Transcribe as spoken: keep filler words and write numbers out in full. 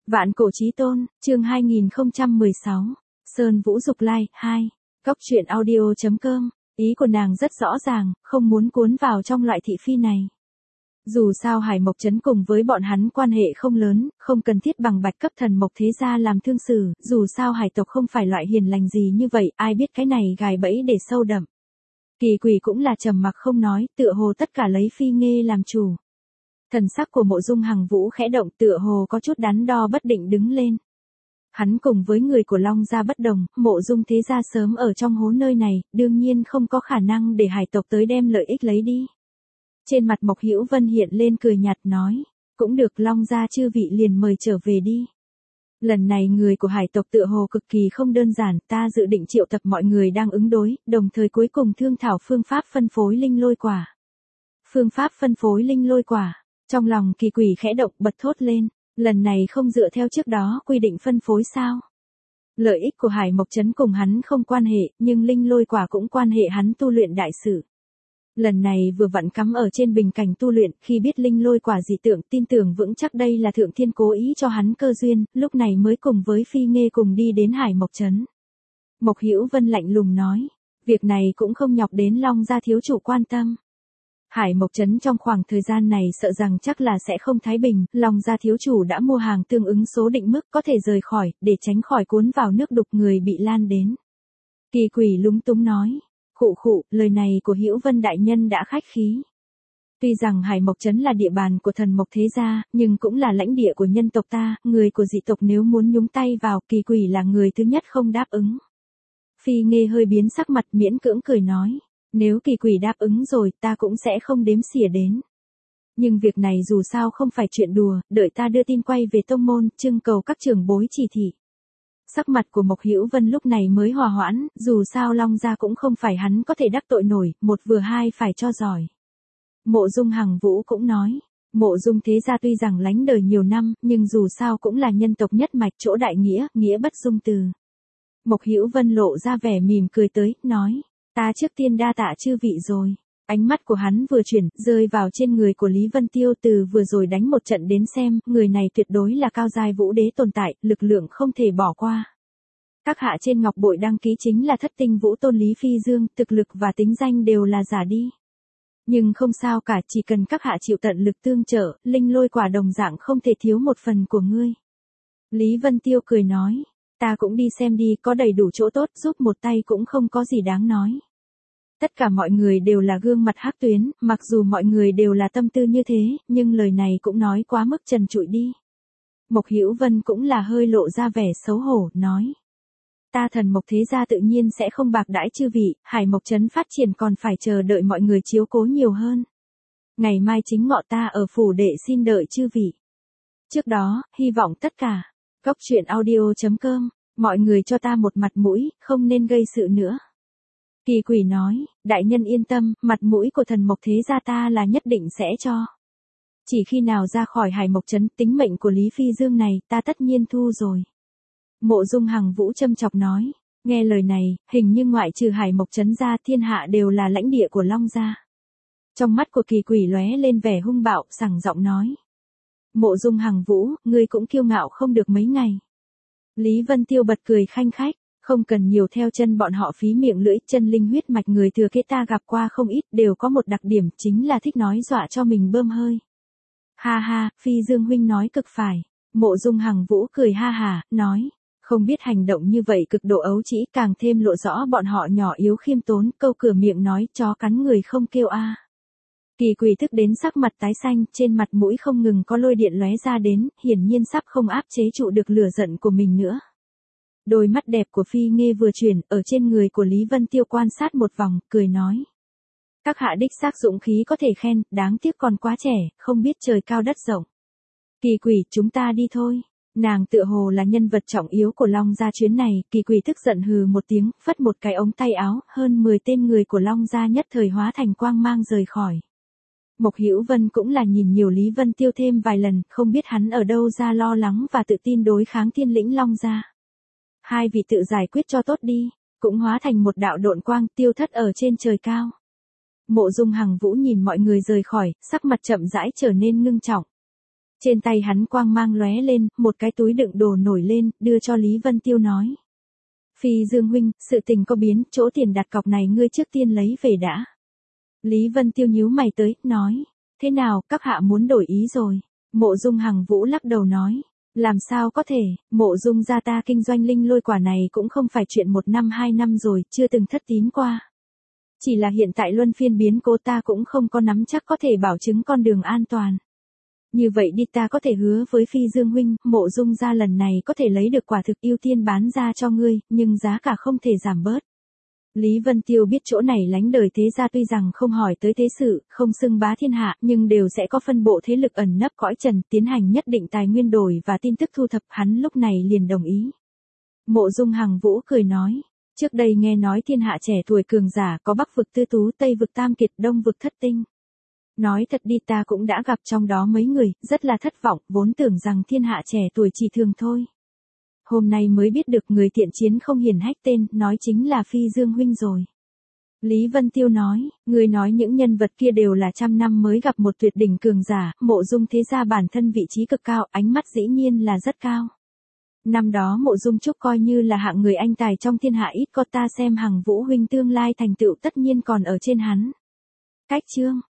Vạn cổ chí tôn, chương hai nghìn không trăm mười sáu, Sơn Vũ Dục Lai, hai, Cóc truyện audio chấm com, ý của nàng rất rõ ràng, không muốn cuốn vào trong loại thị phi này. Dù sao Hải Mộc Trấn cùng với bọn hắn quan hệ không lớn, không cần thiết bằng bạch cấp thần Mộc Thế Gia làm thương xử, dù sao hải tộc không phải loại hiền lành gì như vậy, ai biết cái này gài bẫy để sâu đậm. Kỳ Quỷ cũng là trầm mặc không nói, tựa hồ tất cả lấy Phi Nghê làm chủ. Thần sắc của Mộ Dung Hằng Vũ khẽ động, tựa hồ có chút đắn đo bất định đứng lên. Hắn cùng với người của Long gia bất đồng, Mộ Dung Thế Gia sớm ở trong hố nơi này, đương nhiên không có khả năng để hải tộc tới đem lợi ích lấy đi. Trên mặt Mộc Hữu Vân hiện lên cười nhạt nói, cũng được, Long gia chư vị liền mời trở về đi. Lần này người của hải tộc tựa hồ cực kỳ không đơn giản, ta dự định triệu tập mọi người đang ứng đối, đồng thời cuối cùng thương thảo phương pháp phân phối linh lôi quả. Phương pháp phân phối linh lôi quả, trong lòng Kỳ Quỷ khẽ động bật thốt lên, lần này không dựa theo trước đó quy định phân phối sao? Lợi ích của Hải Mộc Trấn cùng hắn không quan hệ, nhưng linh lôi quả cũng quan hệ hắn tu luyện đại sự. Lần này vừa vặn cắm ở trên bình cảnh tu luyện, khi biết linh lôi quả dị tượng, tin tưởng vững chắc đây là Thượng Thiên cố ý cho hắn cơ duyên, lúc này mới cùng với Phi Nghê cùng đi đến Hải Mộc Trấn. Mộc Hữu Vân lạnh lùng nói, việc này cũng không nhọc đến Long gia thiếu chủ quan tâm. Hải Mộc Trấn trong khoảng thời gian này sợ rằng chắc là sẽ không thái bình, Long gia thiếu chủ đã mua hàng tương ứng số định mức có thể rời khỏi, để tránh khỏi cuốn vào nước đục người bị lan đến. Kỳ Quỷ lúng túng nói, khụ khụ, lời này của Hữu Vân đại nhân đã khách khí. Tuy rằng Hải Mộc Trấn là địa bàn của thần Mộc Thế Gia, nhưng cũng là lãnh địa của nhân tộc ta, người của dị tộc nếu muốn nhúng tay vào, Kỳ Quỷ là người thứ nhất không đáp ứng. Phi Nghê hơi biến sắc mặt, miễn cưỡng cười nói, nếu Kỳ Quỷ đáp ứng rồi, ta cũng sẽ không đếm xỉa đến. Nhưng việc này dù sao không phải chuyện đùa, đợi ta đưa tin quay về tông môn, trưng cầu các trưởng bối chỉ thị. Sắc mặt của Mộc Hữu Vân lúc này mới hòa hoãn, dù sao Long gia cũng không phải hắn có thể đắc tội nổi, một vừa hai phải cho giỏi. Mộ Dung Hằng Vũ cũng nói, Mộ Dung Thế Gia tuy rằng lánh đời nhiều năm, nhưng dù sao cũng là nhân tộc nhất mạch chỗ đại nghĩa, nghĩa bất dung từ. Mộc Hữu Vân lộ ra vẻ mỉm cười tới, nói, ta trước tiên đa tạ chư vị rồi. Ánh mắt của hắn vừa chuyển, rơi vào trên người của Lý Vân Tiêu, từ vừa rồi đánh một trận đến xem, người này tuyệt đối là cao giai vũ đế tồn tại, lực lượng không thể bỏ qua. Các hạ trên ngọc bội đăng ký chính là thất tinh vũ tôn Lý Phi Dương, thực lực và tính danh đều là giả đi. Nhưng không sao cả, chỉ cần các hạ chịu tận lực tương trợ, linh lôi quả đồng dạng không thể thiếu một phần của ngươi. Lý Vân Tiêu cười nói, ta cũng đi xem đi, có đầy đủ chỗ tốt, giúp một tay cũng không có gì đáng nói. Tất cả mọi người đều là gương mặt hắc tuyến, mặc dù mọi người đều là tâm tư như thế, nhưng lời này cũng nói quá mức trần trụi đi. Mộc Hữu Vân cũng là hơi lộ ra vẻ xấu hổ, nói. Ta thần Mộc Thế Gia tự nhiên sẽ không bạc đãi chư vị, Hải Mộc Trấn phát triển còn phải chờ đợi mọi người chiếu cố nhiều hơn. Ngày mai chính ngọ ta ở phủ đệ xin đợi chư vị. Trước đó, hy vọng tất cả, Cóc truyện audio chấm com, mọi người cho ta một mặt mũi, không nên gây sự nữa. Kỳ Quỷ nói, đại nhân yên tâm, mặt mũi của thần Mộc Thế Gia ta là nhất định sẽ cho. Chỉ khi nào ra khỏi Hải Mộc Trấn, tính mệnh của Lý Phi Dương này, ta tất nhiên thu rồi. Mộ Dung Hằng Vũ châm chọc nói, nghe lời này, hình như ngoại trừ Hải Mộc Trấn ra, thiên hạ đều là lãnh địa của Long gia. Trong mắt của Kỳ Quỷ lóe lên vẻ hung bạo, sảng giọng nói. Mộ Dung Hằng Vũ, ngươi cũng kiêu ngạo không được mấy ngày. Lý Vân Tiêu bật cười khanh khách. Không cần nhiều theo chân bọn họ phí miệng lưỡi, chân linh huyết mạch người thừa kế ta gặp qua không ít, đều có một đặc điểm, chính là thích nói dọa cho mình bơm hơi. Ha ha, Phi Dương huynh nói cực phải. Mộ Dung Hằng Vũ cười ha hà, nói, không biết hành động như vậy cực độ ấu trĩ, càng thêm lộ rõ bọn họ nhỏ yếu khiêm tốn, câu cửa miệng nói chó cắn người không kêu a. Kỳ Quỷ thức đến sắc mặt tái xanh, trên mặt mũi không ngừng có lôi điện lóe ra đến, hiển nhiên sắp không áp chế trụ được lửa giận của mình nữa. Đôi mắt đẹp của Phi Nghê vừa chuyển, ở trên người của Lý Vân Tiêu quan sát một vòng, cười nói. Các hạ đích xác dũng khí có thể khen, đáng tiếc còn quá trẻ, không biết trời cao đất rộng. Kỳ Quỷ, chúng ta đi thôi. Nàng tựa hồ là nhân vật trọng yếu của Long gia chuyến này, Kỳ Quỷ tức giận hừ một tiếng, phất một cái ống tay áo, hơn mười tên người của Long gia nhất thời hóa thành quang mang rời khỏi. Mộc Hữu Vân cũng là nhìn nhiều Lý Vân Tiêu thêm vài lần, không biết hắn ở đâu ra lo lắng và tự tin đối kháng thiên lĩnh Long gia. Hai vị tự giải quyết cho tốt đi, cũng hóa thành một đạo độn quang tiêu thất ở trên trời cao. Mộ Dung Hằng Vũ nhìn mọi người rời khỏi, sắc mặt chậm rãi trở nên ngưng trọng. Trên tay hắn quang mang lóe lên, một cái túi đựng đồ nổi lên, đưa cho Lý Vân Tiêu nói. Phi Dương huynh, sự tình có biến, chỗ tiền đặt cọc này ngươi trước tiên lấy về đã. Lý Vân Tiêu nhíu mày tới, nói. Thế nào, các hạ muốn đổi ý rồi? Mộ Dung Hằng Vũ lắc đầu nói. Làm sao có thể, Mộ Dung gia ta kinh doanh linh lôi quả này cũng không phải chuyện một năm hai năm rồi, chưa từng thất tín qua. Chỉ là hiện tại luân phiên biến cố ta cũng không có nắm chắc có thể bảo chứng con đường an toàn. Như vậy đi ta có thể hứa với Phi Dương huynh, Mộ Dung gia lần này có thể lấy được quả thực ưu tiên bán ra cho ngươi, nhưng giá cả không thể giảm bớt. Lý Vân Tiêu biết chỗ này lánh đời thế gia tuy rằng không hỏi tới thế sự, không xưng bá thiên hạ, nhưng đều sẽ có phân bộ thế lực ẩn nấp cõi trần, tiến hành nhất định tài nguyên đổi và tin tức thu thập, hắn lúc này liền đồng ý. Mộ Dung Hằng Vũ cười nói, trước đây nghe nói thiên hạ trẻ tuổi cường giả có Bắc vực Tư Tú, Tây vực Tam Kiệt, Đông vực Thất Tinh. Nói thật đi ta cũng đã gặp trong đó mấy người, rất là thất vọng, vốn tưởng rằng thiên hạ trẻ tuổi chỉ thường thôi. Hôm nay mới biết được người thiện chiến không hiển hách tên, nói chính là Phi Dương huynh rồi. Lý Vân Tiêu nói, người nói những nhân vật kia đều là trăm năm mới gặp một tuyệt đỉnh cường giả, Mộ Dung thế gia bản thân vị trí cực cao, ánh mắt dĩ nhiên là rất cao. Năm đó Mộ Dung Trúc coi như là hạng người anh tài trong thiên hạ ít có, ta xem Hằng Vũ huynh tương lai thành tựu tất nhiên còn ở trên hắn. Cách chương